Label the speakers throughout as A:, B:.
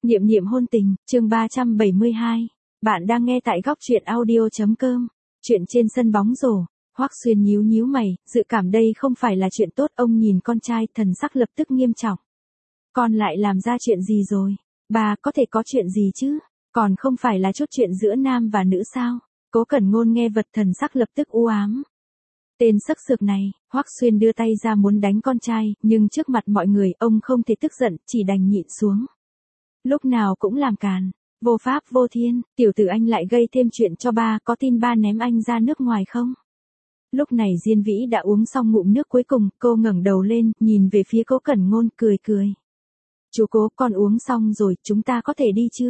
A: Niệm niệm hôn tình, chương 372. Bạn đang nghe tại góc truyện audio.com. Chuyện trên sân bóng rổ. Hoắc Xuyên nhíu nhíu mày, dự cảm đây không phải là chuyện tốt. Ông nhìn con trai, thần sắc lập tức nghiêm trọng. Con lại làm ra chuyện gì rồi? Bà có thể có chuyện gì chứ? Còn không phải là chút chuyện giữa nam và nữ sao? Cố Cẩn Ngôn nghe vật thần sắc lập tức u ám. Tên sắc sược này, Hoắc Xuyên đưa tay ra muốn đánh con trai, nhưng trước mặt mọi người, ông không thể tức giận, chỉ đành nhịn xuống. Lúc nào cũng làm càn, vô pháp vô thiên, tiểu tử anh lại gây thêm chuyện cho ba, có tin ba ném anh ra nước ngoài không? Lúc này Diên Vĩ đã uống xong ngụm nước cuối cùng, cô ngẩng đầu lên, nhìn về phía Cố Cẩn Ngôn, cười cười. Chú Cố, con uống xong rồi, chúng ta có thể đi chưa?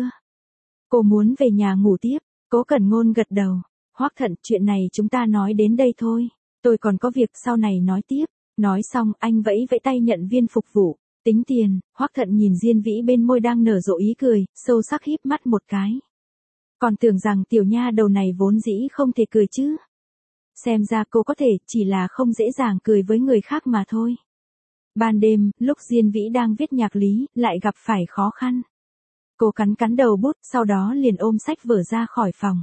A: Cô muốn về nhà ngủ tiếp. Cố Cẩn Ngôn gật đầu. Hoắc Thận, chuyện này chúng ta nói đến đây thôi. Tôi còn có việc sau này nói tiếp. Nói xong, anh vẫy vẫy tay nhận viên phục vụ. Tính tiền. Hoắc Thận nhìn Diên Vĩ bên môi đang nở rộ ý cười, sâu sắc híp mắt một cái. Còn tưởng rằng tiểu nha đầu này vốn dĩ không thể cười chứ. Xem ra cô có thể, chỉ là không dễ dàng cười với người khác mà thôi. Ban đêm, lúc Diên Vĩ đang viết nhạc lý, lại gặp phải khó khăn. Cô cắn cắn đầu bút, sau đó liền ôm sách vở ra khỏi phòng.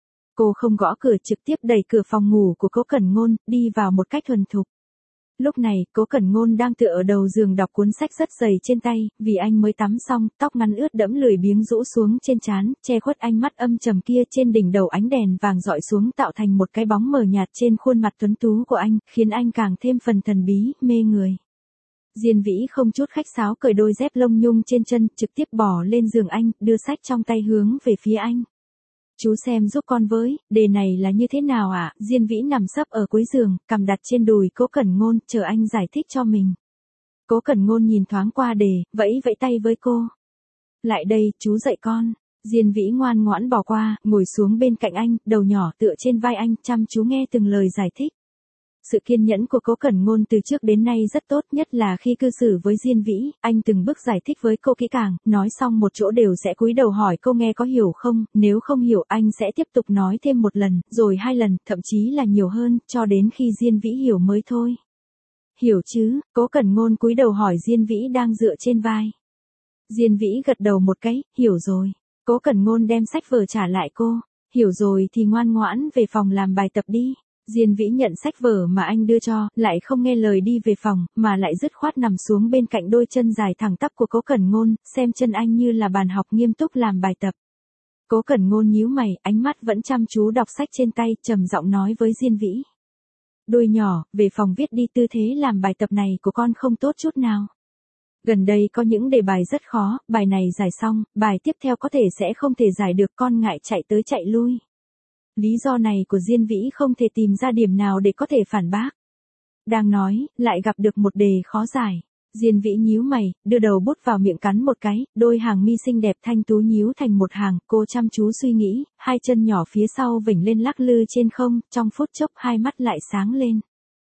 A: Cô không gõ cửa, trực tiếp đẩy cửa phòng ngủ của Cố Cẩn Ngôn, đi vào một cách thuần thục. Lúc này, Cố Cẩn Ngôn đang tựa ở đầu giường đọc cuốn sách rất dày trên tay, vì anh mới tắm xong, tóc ngắn ướt đẫm lười biếng rũ xuống trên trán, che khuất ánh mắt âm trầm kia. Trên đỉnh đầu ánh đèn vàng rọi xuống tạo thành một cái bóng mờ nhạt trên khuôn mặt tuấn tú của anh, khiến anh càng thêm phần thần bí, mê người. Diên Vĩ không chút khách sáo cởi đôi dép lông nhung trên chân, trực tiếp bỏ lên giường anh, đưa sách trong tay hướng về phía anh. Chú xem giúp con với, đề này là như thế nào ạ? Diên Vĩ nằm sấp ở cuối giường, cằm đặt trên đùi Cố Cẩn Ngôn, chờ anh giải thích cho mình. Cố Cẩn Ngôn nhìn thoáng qua đề, vẫy vẫy tay với cô. Lại đây, chú dạy con. Diên Vĩ ngoan ngoãn bỏ qua, ngồi xuống bên cạnh anh, đầu nhỏ tựa trên vai anh, chăm chú nghe từng lời giải thích. Sự kiên nhẫn của Cố Cẩn Ngôn từ trước đến nay rất tốt, nhất là khi cư xử với Diên Vĩ, anh từng bước giải thích với cô kỹ càng, nói xong một chỗ đều sẽ cúi đầu hỏi cô nghe có hiểu không, nếu không hiểu anh sẽ tiếp tục nói thêm một lần, rồi hai lần, thậm chí là nhiều hơn, cho đến khi Diên Vĩ hiểu mới thôi. Hiểu chứ? Cố Cẩn Ngôn cúi đầu hỏi Diên Vĩ đang dựa trên vai. Diên Vĩ gật đầu một cái, hiểu rồi. Cố Cẩn Ngôn đem sách vở trả lại cô. Hiểu rồi thì ngoan ngoãn về phòng làm bài tập đi. Diên Vĩ nhận sách vở mà anh đưa cho, lại không nghe lời đi về phòng, mà lại dứt khoát nằm xuống bên cạnh đôi chân dài thẳng tắp của Cố Cẩn Ngôn, xem chân anh như là bàn học nghiêm túc làm bài tập. Cố Cẩn Ngôn nhíu mày, ánh mắt vẫn chăm chú đọc sách trên tay, trầm giọng nói với Diên Vĩ. Đôi nhỏ, về phòng viết đi, tư thế làm bài tập này của con không tốt chút nào. Gần đây có những đề bài rất khó, bài này giải xong, bài tiếp theo có thể sẽ không thể giải được, con ngại chạy tới chạy lui. Lý do này của Diên Vĩ không thể tìm ra điểm nào để có thể phản bác. Đang nói, lại gặp được một đề khó giải. Diên Vĩ nhíu mày, đưa đầu bút vào miệng cắn một cái, đôi hàng mi xinh đẹp thanh tú nhíu thành một hàng, cô chăm chú suy nghĩ, hai chân nhỏ phía sau vểnh lên lắc lư trên không, trong phút chốc hai mắt lại sáng lên.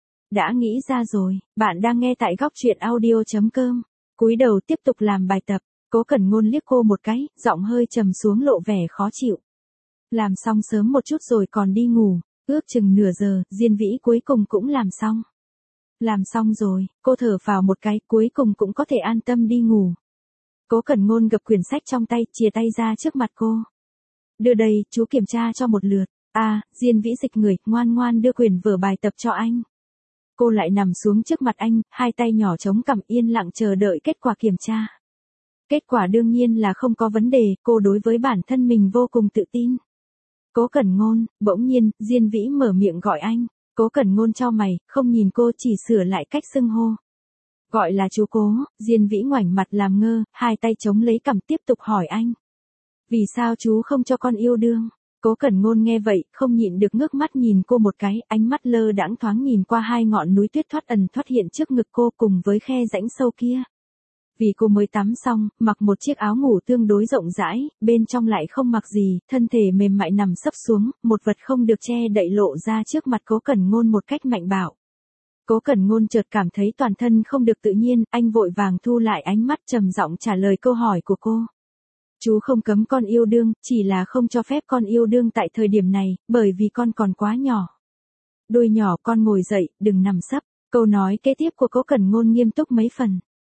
A: Đã nghĩ ra rồi, bạn đang nghe tại góc truyện audio.com. Cúi đầu tiếp tục làm bài tập, Cố Cẩn Ngôn liếc cô một cái, giọng hơi trầm xuống lộ vẻ khó chịu. Làm xong sớm một chút rồi còn đi ngủ, ước chừng nửa giờ, Diên Vĩ cuối cùng cũng làm xong. Làm xong rồi, cô thở phào một cái, cuối cùng cũng có thể an tâm đi ngủ. Cố Cẩn Ngôn gập quyển sách trong tay, chìa tay ra trước mặt cô. Đưa đây, chú kiểm tra cho một lượt. Diên Vĩ dịch người, ngoan ngoan đưa quyển vở bài tập cho anh. Cô lại nằm xuống trước mặt anh, hai tay nhỏ chống cằm yên lặng chờ đợi kết quả kiểm tra. Kết quả đương nhiên là không có vấn đề, cô đối với bản thân mình vô cùng tự tin. Cố Cẩn Ngôn, bỗng nhiên, Diên Vĩ mở miệng gọi anh. Cố Cẩn Ngôn chau mày, không nhìn cô, chỉ sửa lại cách xưng hô. Gọi là chú Cố. Diên Vĩ ngoảnh mặt làm ngơ, hai tay chống lấy cằm tiếp tục hỏi anh. Vì sao chú không cho con yêu đương? Cố Cẩn Ngôn nghe vậy, không nhịn được ngước mắt nhìn cô một cái, ánh mắt lơ đãng thoáng nhìn qua hai ngọn núi tuyết thoát ẩn thoát hiện trước ngực cô cùng với khe rãnh sâu kia. Vì cô mới tắm xong, mặc một chiếc áo ngủ tương đối rộng rãi, bên trong lại không mặc gì, thân thể mềm mại nằm sấp xuống, một vật không được che đậy lộ ra trước mặt Cố Cẩn Ngôn một cách mạnh bạo. Cố Cẩn Ngôn chợt cảm thấy toàn thân không được tự nhiên, anh vội vàng thu lại ánh mắt, trầm giọng trả lời câu hỏi của cô. Chú không cấm con yêu đương, chỉ là không cho phép con yêu đương tại thời điểm này, bởi vì con còn quá nhỏ. Đôi nhỏ, con ngồi dậy, đừng nằm sấp. Câu nói kế tiếp của Cố Cẩn Ngôn nghiêm túc mấy phần.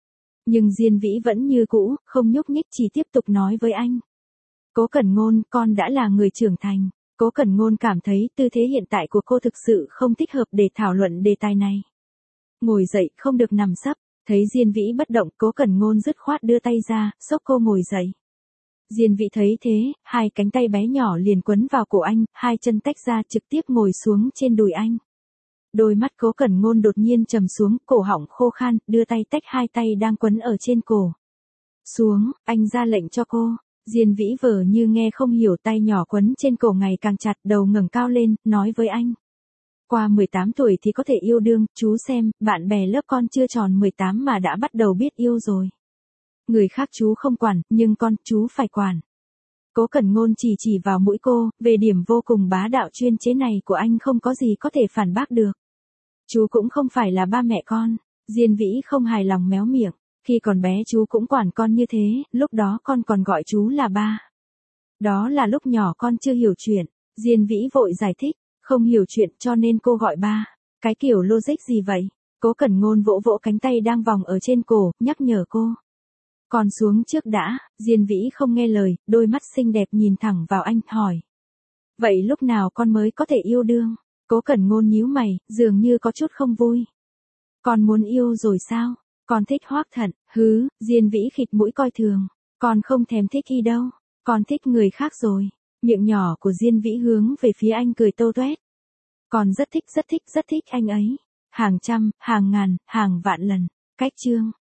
A: Nhưng Diên Vĩ vẫn như cũ, không nhúc nhích chỉ tiếp tục nói với anh. Cố Cẩn Ngôn, con đã là người trưởng thành. Cố Cẩn Ngôn cảm thấy tư thế hiện tại của cô thực sự không thích hợp để thảo luận đề tài này. Ngồi dậy, không được nằm sấp. Thấy Diên Vĩ bất động, Cố Cẩn Ngôn dứt khoát đưa tay ra, xốc cô ngồi dậy. Diên Vĩ thấy thế, hai cánh tay bé nhỏ liền quấn vào cổ anh, hai chân tách ra trực tiếp ngồi xuống trên đùi anh. Đôi mắt Cố Cẩn Ngôn đột nhiên trầm xuống, cổ họng khô khan, đưa tay tách hai tay đang quấn ở trên cổ. Xuống, anh ra lệnh cho cô. Diên Vĩ vờ như nghe không hiểu, tay nhỏ quấn trên cổ ngày càng chặt, đầu ngẩng cao lên, nói với anh. Qua 18 tuổi thì có thể yêu đương, chú xem, bạn bè lớp con chưa tròn 18 mà đã bắt đầu biết yêu rồi. Người khác chú không quản, nhưng con, chú phải quản. Cố Cẩn Ngôn chỉ vào mũi cô, về điểm vô cùng bá đạo chuyên chế này của anh không có gì có thể phản bác được. Chú cũng không phải là ba mẹ con. Diên Vĩ không hài lòng méo miệng. Khi còn bé chú cũng quản con như thế, lúc đó con còn gọi chú là ba. Đó là lúc nhỏ con chưa hiểu chuyện. Diên Vĩ vội giải thích, không hiểu chuyện cho nên cô gọi ba. Cái kiểu logic gì vậy? Cố Cẩn Ngôn vỗ vỗ cánh tay đang vòng ở trên cổ, nhắc nhở cô. Còn xuống trước đã. Diên Vĩ không nghe lời, đôi mắt xinh đẹp nhìn thẳng vào anh, hỏi. Vậy lúc nào con mới có thể yêu đương? Cố Cẩn Ngôn nhíu mày, dường như có chút không vui. Con muốn yêu rồi sao? Con thích Hoắc Thận. Hứ, Diên Vĩ khịt mũi coi thường. Con không thèm thích y đâu. Con thích người khác rồi. Miệng nhỏ của Diên Vĩ hướng về phía anh cười tô toét. Con rất thích anh ấy. Hàng trăm, hàng ngàn, hàng vạn lần. Cách chương.